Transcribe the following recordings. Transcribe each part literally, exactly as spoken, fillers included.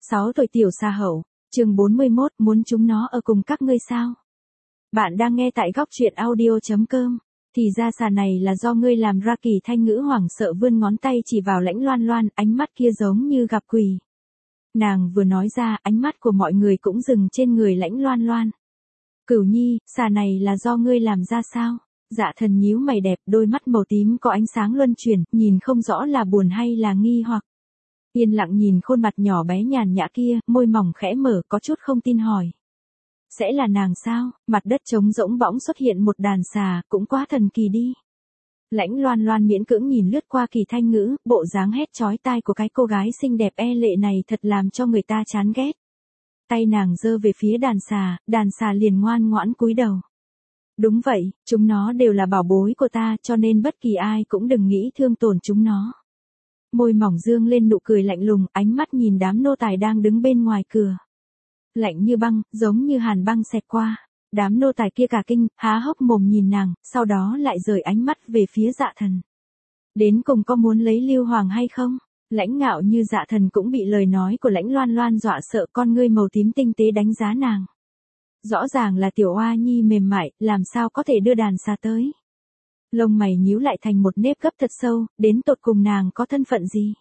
sáu tuổi tiểu xà hậu, chương bốn mươi mốt, muốn chúng nó ở cùng các ngươi sao? Bạn đang nghe tại góc truyện audio chấm com. Thì ra xà này là do ngươi làm ra. Kỳ Thanh Ngữ hoảng sợ vươn ngón tay chỉ vào Lãnh Loan Loan, ánh mắt kia giống như gặp quỷ. Nàng vừa nói ra, ánh mắt của mọi người cũng dừng trên người Lãnh Loan Loan. Cửu Nhi, xà này là do ngươi làm ra sao? Dạ Thần nhíu mày đẹp, đôi mắt màu tím có ánh sáng luân chuyển, nhìn không rõ là buồn hay là nghi hoặc. Yên lặng nhìn khuôn mặt nhỏ bé nhàn nhã kia, môi mỏng khẽ mở, có chút không tin hỏi. Sẽ là nàng sao? Mặt đất trống rỗng bỗng xuất hiện một đàn xà, cũng quá thần kỳ đi. Lãnh Loan Loan miễn cưỡng nhìn lướt qua Kỳ Thanh Ngữ, bộ dáng hét chói tai của cái cô gái xinh đẹp e lệ này thật làm cho người ta chán ghét. Tay nàng giơ về phía đàn xà, đàn xà liền ngoan ngoãn cúi đầu. Đúng vậy, chúng nó đều là bảo bối của ta, cho nên bất kỳ ai cũng đừng nghĩ thương tổn chúng nó. Môi mỏng dương lên nụ cười lạnh lùng, ánh mắt nhìn đám nô tài đang đứng bên ngoài cửa. Lạnh như băng, giống như hàn băng xẹt qua. Đám nô tài kia cả kinh, há hốc mồm nhìn nàng, sau đó lại rời ánh mắt về phía Dạ Thần. Đến cùng có muốn lấy Lưu Hoàng hay không? Lãnh Ngạo như Dạ Thần cũng bị lời nói của Lãnh Loan Loan dọa sợ, con ngươi màu tím tinh tế đánh giá nàng. Rõ ràng là tiểu oa nhi mềm mại, làm sao có thể đưa đàn xà tới. Lông mày nhíu lại thành một nếp gấp thật sâu, đến tột cùng nàng có thân phận gì?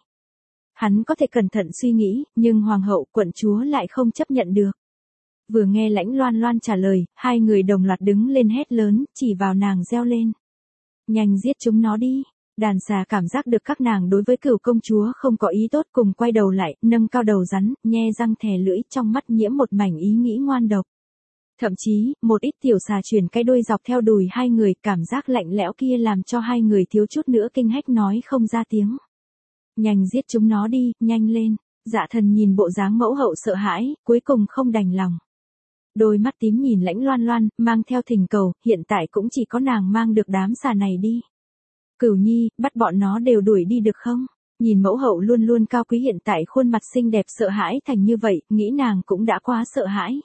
Hắn có thể cẩn thận suy nghĩ, nhưng hoàng hậu, quận chúa lại không chấp nhận được. Vừa nghe Lãnh Loan Loan trả lời, hai người đồng loạt đứng lên hét lớn, chỉ vào nàng reo lên. Nhanh giết chúng nó đi. Đàn xà cảm giác được các nàng đối với Cửu công chúa không có ý tốt, cùng quay đầu lại, nâng cao đầu rắn, nhe răng thè lưỡi, trong mắt nhiễm một mảnh ý nghĩ ngoan độc. Thậm chí, một ít tiểu xà chuyển cái đuôi dọc theo đùi hai người, cảm giác lạnh lẽo kia làm cho hai người thiếu chút nữa kinh hách nói không ra tiếng. Nhanh giết chúng nó đi, nhanh lên. Dạ Thần nhìn bộ dáng mẫu hậu sợ hãi, cuối cùng không đành lòng. Đôi mắt tím nhìn Lãnh Loan Loan, mang theo thỉnh cầu, hiện tại cũng chỉ có nàng mang được đám xà này đi. Cửu Nhi, bắt bọn nó đều đuổi đi được không? Nhìn mẫu hậu luôn luôn cao quý hiện tại khuôn mặt xinh đẹp sợ hãi thành như vậy, nghĩ nàng cũng đã quá sợ hãi.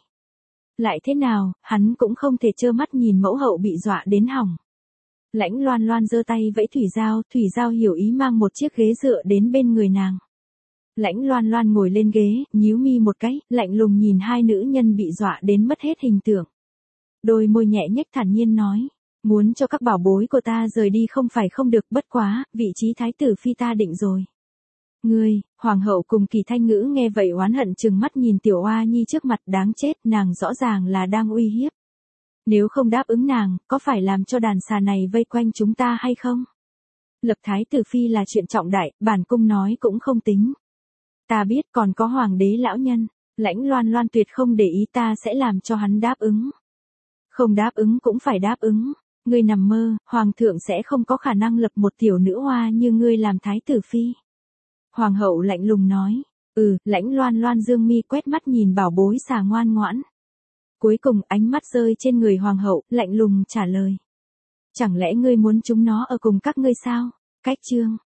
Lại thế nào, hắn cũng không thể trơ mắt nhìn mẫu hậu bị dọa đến hỏng. Lãnh Loan Loan giơ tay vẫy Thủy Giao, Thủy Giao hiểu ý mang một chiếc ghế dựa đến bên người nàng. Lãnh Loan Loan ngồi lên ghế, nhíu mi một cái, lạnh lùng nhìn hai nữ nhân bị dọa đến mất hết hình tượng. Đôi môi nhẹ nhếch thản nhiên nói, muốn cho các bảo bối của ta rời đi không phải không được, bất quá, vị trí thái tử phi ta định rồi. Ngươi, hoàng hậu cùng Kỳ Thanh Ngữ nghe vậy oán hận trừng mắt nhìn tiểu oa nhi trước mặt, đáng chết, nàng rõ ràng là đang uy hiếp. Nếu không đáp ứng nàng, có phải làm cho đàn xà này vây quanh chúng ta hay không? Lập thái tử phi là chuyện trọng đại, bản cung nói cũng không tính. Ta biết còn có hoàng đế lão nhân, Lãnh Loan Loan tuyệt không để ý, ta sẽ làm cho hắn đáp ứng. Không đáp ứng cũng phải đáp ứng. Ngươi nằm mơ, hoàng thượng sẽ không có khả năng lập một tiểu nữ hoa như ngươi làm thái tử phi. Hoàng hậu lạnh lùng nói, ừ, Lãnh Loan Loan dương mi quét mắt nhìn bảo bối xà ngoan ngoãn. Cuối cùng ánh mắt rơi trên người hoàng hậu, lạnh lùng trả lời. Chẳng lẽ ngươi muốn chúng nó ở cùng các ngươi sao? Cách chương.